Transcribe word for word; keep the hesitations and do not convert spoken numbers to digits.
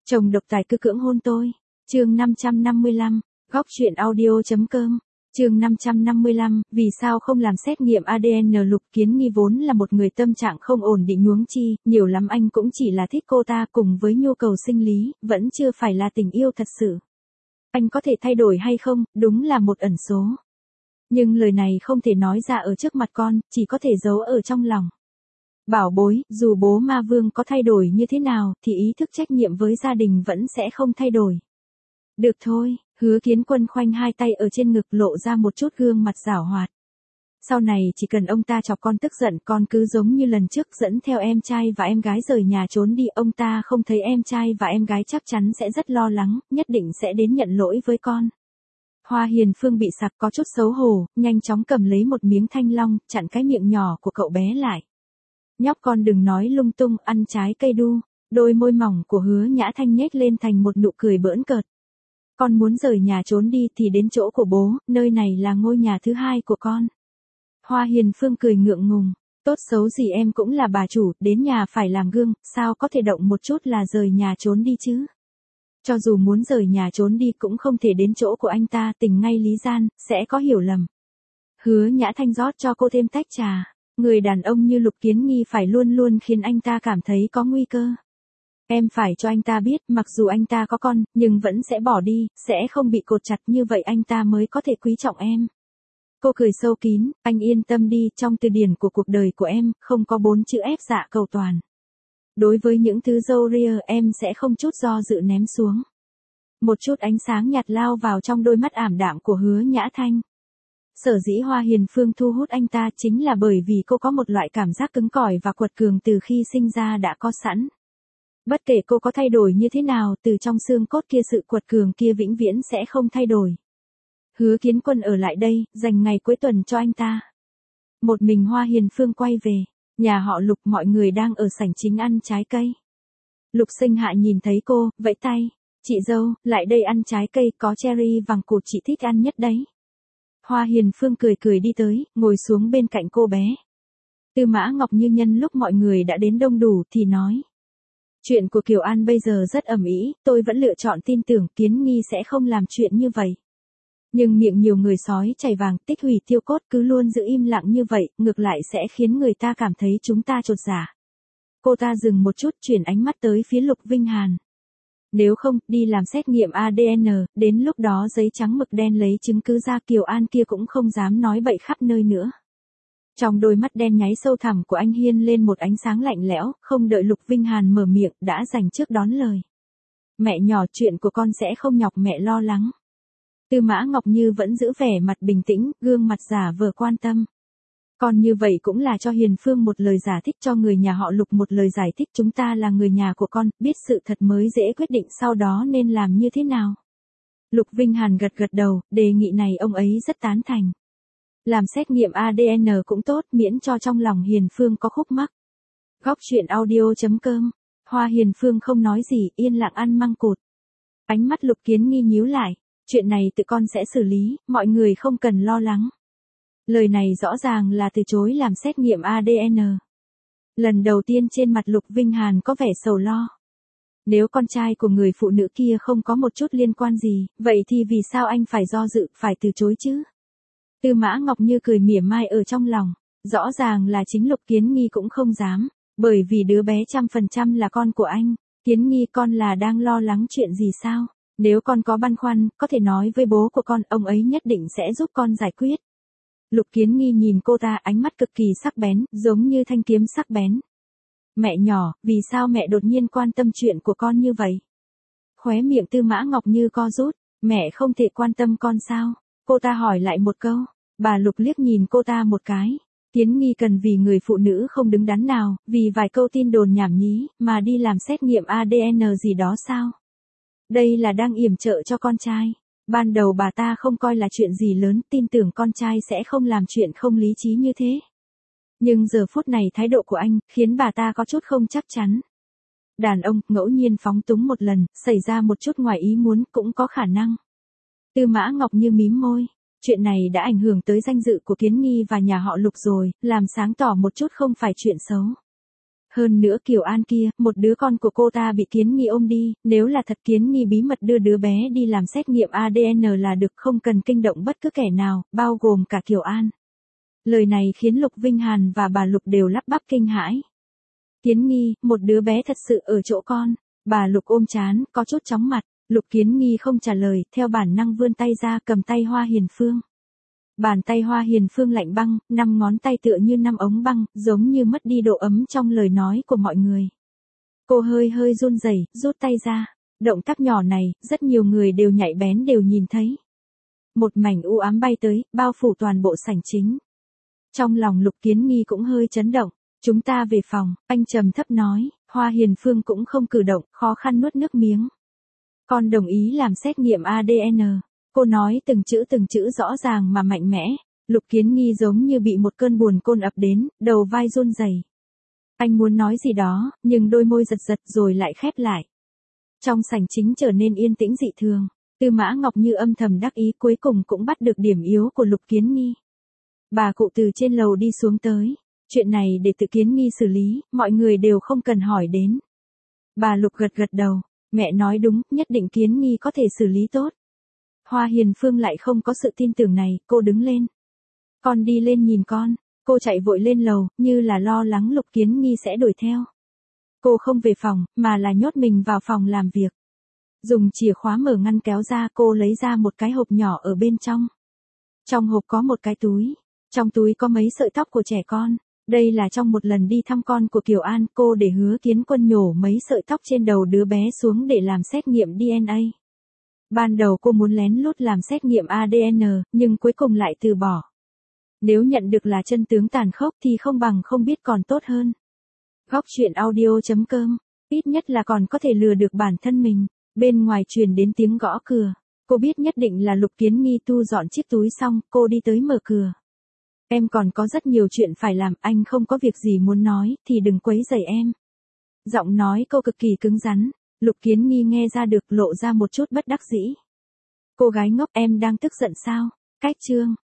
Chồng độc tài cứ cưỡng hôn tôi. Chương năm trăm năm mươi lăm, góc truyện audio.com. Chương năm trăm năm mươi lăm, vì sao không làm xét nghiệm a đê en? Lục Kiến Nghi vốn là một người tâm trạng không ổn định huống chi, nhiều lắm anh cũng chỉ là thích cô ta cùng với nhu cầu sinh lý, vẫn chưa phải là tình yêu thật sự. Anh có thể thay đổi hay không, đúng là một ẩn số. Nhưng lời này không thể nói ra ở trước mặt con, chỉ có thể giấu ở trong lòng. Bảo bối, dù bố Ma Vương có thay đổi như thế nào, thì ý thức trách nhiệm với gia đình vẫn sẽ không thay đổi. Được thôi, Hứa Kiến Quân khoanh hai tay ở trên ngực lộ ra một chút gương mặt giảo hoạt. Sau này chỉ cần ông ta chọc con tức giận, con cứ giống như lần trước dẫn theo em trai và em gái rời nhà trốn đi. Ông ta không thấy em trai và em gái chắc chắn sẽ rất lo lắng, nhất định sẽ đến nhận lỗi với con. Hoa Hiền Phương bị sặc có chút xấu hổ, nhanh chóng cầm lấy một miếng thanh long, chặn cái miệng nhỏ của cậu bé lại. Nhóc con đừng nói lung tung, ăn trái cây đu. Đôi môi mỏng của Hứa Nhã Thanh nhếch lên thành một nụ cười bỡn cợt. Con muốn rời nhà trốn đi thì đến chỗ của bố, nơi này là ngôi nhà thứ hai của con. Hoa Hiền Phương cười ngượng ngùng, tốt xấu gì em cũng là bà chủ, đến nhà phải làm gương, sao có thể động một chút là rời nhà trốn đi chứ? Cho dù muốn rời nhà trốn đi cũng không thể đến chỗ của anh ta, tình ngay lý gian, sẽ có hiểu lầm. Hứa Nhã Thanh rót cho cô thêm tách trà. Người đàn ông như Lục Kiến Nghi phải luôn luôn khiến anh ta cảm thấy có nguy cơ. Em phải cho anh ta biết, mặc dù anh ta có con, nhưng vẫn sẽ bỏ đi, sẽ không bị cột chặt, như vậy anh ta mới có thể quý trọng em. Cô cười sâu kín, anh yên tâm đi, trong từ điển của cuộc đời của em, không có bốn chữ ép dạ cầu toàn. Đối với những thứ râu ria, em sẽ không chút do dự ném xuống. Một chút ánh sáng nhạt lao vào trong đôi mắt ảm đạm của Hứa Nhã Thanh. Sở dĩ Hoa Hiền Phương thu hút anh ta chính là bởi vì cô có một loại cảm giác cứng cỏi và quật cường từ khi sinh ra đã có sẵn. Bất kể cô có thay đổi như thế nào, từ trong xương cốt kia sự quật cường kia vĩnh viễn sẽ không thay đổi. Hứa Kiến Quân ở lại đây, dành ngày cuối tuần cho anh ta. Một mình Hoa Hiền Phương quay về, nhà họ Lục mọi người đang ở sảnh chính ăn trái cây. Lục Sinh Hạ nhìn thấy cô, vẫy tay, chị dâu, lại đây ăn trái cây, có cherry vàng cụt chị thích ăn nhất đấy. Hoa Hiền Phương cười cười đi tới, ngồi xuống bên cạnh cô bé. Tư Mã Ngọc Như nhân lúc mọi người đã đến đông đủ thì nói. Chuyện của Kiều An bây giờ rất ầm ĩ, tôi vẫn lựa chọn tin tưởng Kiến Nghi sẽ không làm chuyện như vậy. Nhưng miệng nhiều người sói chảy vàng, tích hủy tiêu cốt, cứ luôn giữ im lặng như vậy, ngược lại sẽ khiến người ta cảm thấy chúng ta chột dạ. Cô ta dừng một chút, chuyển ánh mắt tới phía Lục Vinh Hàn. Nếu không, đi làm xét nghiệm a đê en, đến lúc đó giấy trắng mực đen lấy chứng cứ ra, Kiều An kia cũng không dám nói bậy khắp nơi nữa. Trong đôi mắt đen nháy sâu thẳm của anh hiên lên một ánh sáng lạnh lẽo, không đợi Lục Vinh Hàn mở miệng, đã dành trước đón lời. Mẹ nhỏ, chuyện của con sẽ không nhọc mẹ lo lắng. Tư Mã Ngọc Như vẫn giữ vẻ mặt bình tĩnh, gương mặt giả vờ quan tâm. Còn như vậy cũng là cho Hiền Phương một lời giải thích, cho người nhà họ Lục một lời giải thích, chúng ta là người nhà của con, biết sự thật mới dễ quyết định sau đó nên làm như thế nào. Lục Vinh Hàn gật gật đầu, đề nghị này ông ấy rất tán thành. Làm xét nghiệm a đê en cũng tốt, miễn cho trong lòng Hiền Phương có khúc mắc. Góc truyện audio.com. Hoa Hiền Phương không nói gì, yên lặng ăn măng cụt. Ánh mắt Lục Kiến Nghi nhíu lại, chuyện này tự con sẽ xử lý, mọi người không cần lo lắng. Lời này rõ ràng là từ chối làm xét nghiệm a đê en. Lần đầu tiên trên mặt Lục Vinh Hàn có vẻ sầu lo. Nếu con trai của người phụ nữ kia không có một chút liên quan gì, vậy thì vì sao anh phải do dự, phải từ chối chứ? Tư Mã Ngọc Như cười mỉa mai ở trong lòng, rõ ràng là chính Lục Kiến Nghi cũng không dám, bởi vì đứa bé trăm phần trăm là con của anh. Kiến Nghi, con là đang lo lắng chuyện gì sao? Nếu con có băn khoăn, có thể nói với bố của con, ông ấy nhất định sẽ giúp con giải quyết. Lục Kiến Nghi nhìn cô ta, ánh mắt cực kỳ sắc bén, giống như thanh kiếm sắc bén. Mẹ nhỏ, vì sao mẹ đột nhiên quan tâm chuyện của con như vậy? Khóe miệng Tư Mã Ngọc Như co rút, mẹ không thể quan tâm con sao? Cô ta hỏi lại một câu, bà Lục liếc nhìn cô ta một cái. Kiến Nghi cần vì người phụ nữ không đứng đắn nào, vì vài câu tin đồn nhảm nhí, mà đi làm xét nghiệm a đê en gì đó sao? Đây là đang yểm trợ cho con trai. Ban đầu bà ta không coi là chuyện gì lớn, tin tưởng con trai sẽ không làm chuyện không lý trí như thế. Nhưng giờ phút này thái độ của anh, khiến bà ta có chút không chắc chắn. Đàn ông, ngẫu nhiên phóng túng một lần, xảy ra một chút ngoài ý muốn, cũng có khả năng. Tư Mã Ngọc Như mím môi. Chuyện này đã ảnh hưởng tới danh dự của Kiến Nghi và nhà họ Lục rồi, làm sáng tỏ một chút không phải chuyện xấu. Hơn nữa Kiều An kia, một đứa con của cô ta bị Kiến Nghi ôm đi, nếu là thật Kiến Nghi bí mật đưa đứa bé đi làm xét nghiệm a đê en là được, không cần kinh động bất cứ kẻ nào, bao gồm cả Kiều An. Lời này khiến Lục Vinh Hàn và bà Lục đều lắp bắp kinh hãi. Kiến Nghi, một đứa bé thật sự ở chỗ con. Bà Lục ôm trán, có chút chóng mặt. Lục Kiến Nghi không trả lời, theo bản năng vươn tay ra cầm tay Hoa Hiền Phương. Bàn tay Hoa Hiền Phương lạnh băng, năm ngón tay tựa như năm ống băng, giống như mất đi độ ấm trong lời nói của mọi người. Cô hơi hơi run rẩy, rút tay ra. Động tác nhỏ này, rất nhiều người đều nhạy bén đều nhìn thấy. Một mảnh u ám bay tới, bao phủ toàn bộ sảnh chính. Trong lòng Lục Kiến Nghi cũng hơi chấn động. Chúng ta về phòng, anh trầm thấp nói. Hoa Hiền Phương cũng không cử động, khó khăn nuốt nước miếng. Con đồng ý làm xét nghiệm a đê en. Cô nói từng chữ từng chữ rõ ràng mà mạnh mẽ. Lục Kiến Nghi giống như bị một cơn buồn côn ập đến, đầu vai run rẩy. Anh muốn nói gì đó, nhưng đôi môi giật giật rồi lại khép lại. Trong sảnh chính trở nên yên tĩnh dị thường. Tư Mã Ngọc Như âm thầm đắc ý, cuối cùng cũng bắt được điểm yếu của Lục Kiến Nghi. Bà cụ từ trên lầu đi xuống tới. Chuyện này để tự Kiến Nghi xử lý, mọi người đều không cần hỏi đến. Bà Lục gật gật đầu. Mẹ nói đúng, nhất định Kiến Nghi có thể xử lý tốt. Hoa Hiền Phương lại không có sự tin tưởng này, cô đứng lên. Con đi lên nhìn con. Cô chạy vội lên lầu, như là lo lắng Lục Kiến Nghi sẽ đuổi theo. Cô không về phòng, mà là nhốt mình vào phòng làm việc. Dùng chìa khóa mở ngăn kéo ra, cô lấy ra một cái hộp nhỏ ở bên trong. Trong hộp có một cái túi. Trong túi có mấy sợi tóc của trẻ con. Đây là trong một lần đi thăm con của Kiều An, cô để Hứa Kiến Quân nhổ mấy sợi tóc trên đầu đứa bé xuống để làm xét nghiệm đê en a. Ban đầu cô muốn lén lút làm xét nghiệm a đê en, nhưng cuối cùng lại từ bỏ. Nếu nhận được là chân tướng tàn khốc thì không bằng không biết còn tốt hơn. Góc truyện audio chấm com, ít nhất là còn có thể lừa được bản thân mình. Bên ngoài truyền đến tiếng gõ cửa. Cô biết nhất định là Lục Kiến Nghi thu dọn chiếc túi xong, cô đi tới mở cửa. Em còn có rất nhiều chuyện phải làm, anh không có việc gì muốn nói, thì đừng quấy rầy em. Giọng nói cô cực kỳ cứng rắn. Lục Kiến Nghi nghe ra được, lộ ra một chút bất đắc dĩ. Cô gái ngốc, em đang tức giận sao? Cách chương.